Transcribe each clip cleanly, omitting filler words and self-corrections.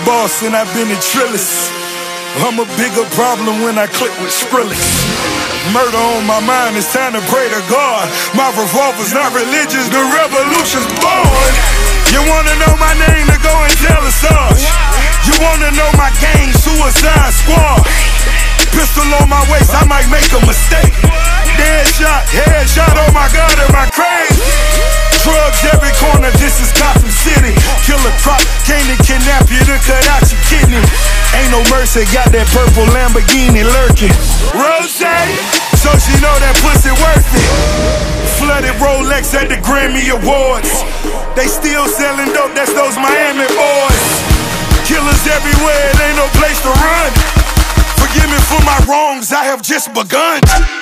boss and I've been a trillist. I'm a bigger problem when I click with Skrillex. Murder on my mind, it's time to pray to God. My revolver's not religious, the revolution's born. You wanna know my name, then go and tell us us. You wanna know my gang, Suicide Squad. Pistol on my waist, I might make a mistake. Headshot, oh my God, am I crazy? Drugs every corner, this is Gotham City. Killer Croc came to kidnap you to cut out your kidney. Ain't no mercy, got that purple Lamborghini lurking. Rose, so she know that pussy worth it. Flooded Rolex at the Grammy Awards. They still selling dope, that's those Miami boys. Killers everywhere, it ain't no place to run. Forgive me for my wrongs, I have just begun.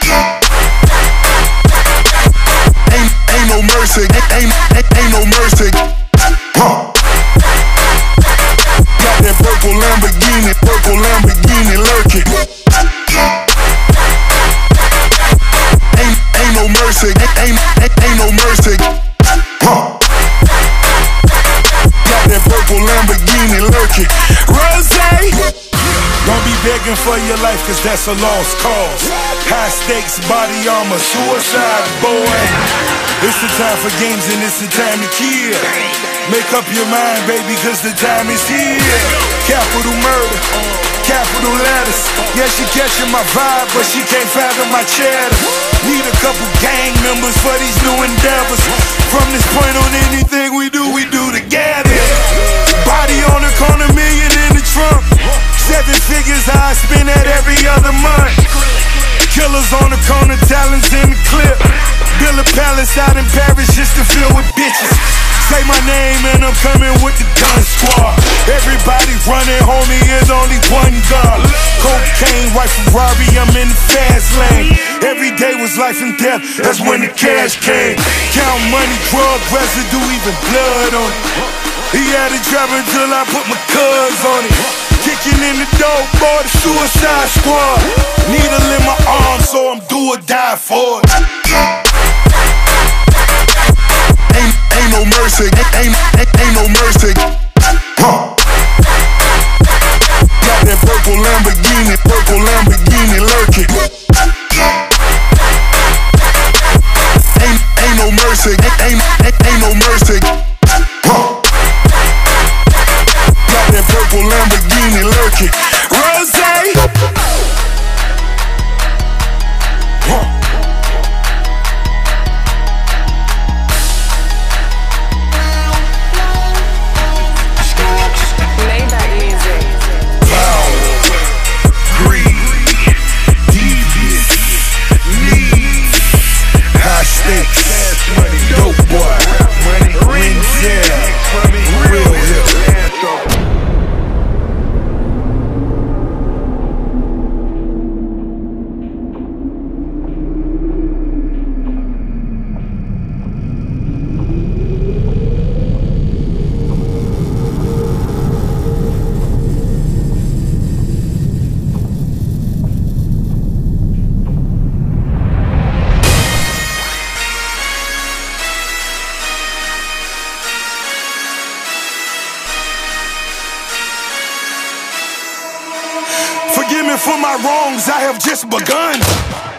Ain't no mercy, ain't no mercy. Got that purple Lamborghini lurking. Ain't no mercy, ain't no mercy. Got that purple Lamborghini lurking. Rose, don't be begging for your life, cause that's a lost cause. High stakes, body armor, suicide, boy. It's the time for games and it's the time to kill. Make up your mind, baby, cause the time is here. Capital murder, capital letters. Yeah, she catching my vibe, but she can't fathom my cheddar. Need a couple gang members for these new endeavors. From this point on, anything we do together. Body on the corner, million in the trunk. 7 figures I spend that every other month. Killers on the corner, talents in the clip. Build a palace out in Paris just to fill with bitches. Say my name and I'm coming with the gun squad. Everybody running, homie, is only one God. Cocaine, white Ferrari, I'm in the fast lane. Every day was life and death, that's when the cash came. Count money, drug residue, even blood on it. He had it dropping till I put my cuz on it. Kicking in the door, boy, the Suicide Squad. Needle in my arm, so I'm do or die for it. Ain't no mercy, ain't no mercy. Got that purple Lamborghini lurking. Ain't no mercy, ain't no mercy. Got that purple Lamborghini lurking. Rose. Dope boy, Renzel, real hip. Forgive me for my wrongs, I have just begun.